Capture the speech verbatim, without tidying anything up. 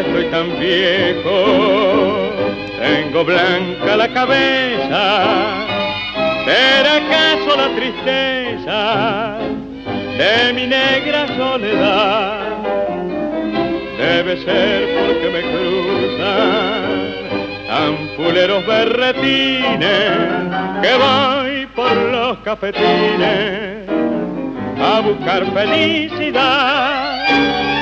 estoy tan viejo, tengo blanca la cabeza. ¿Será acaso la tristeza de mi negra soledad? Debe ser porque me cruzan ampuleros berretines, que voy por los cafetines a buscar felicidad.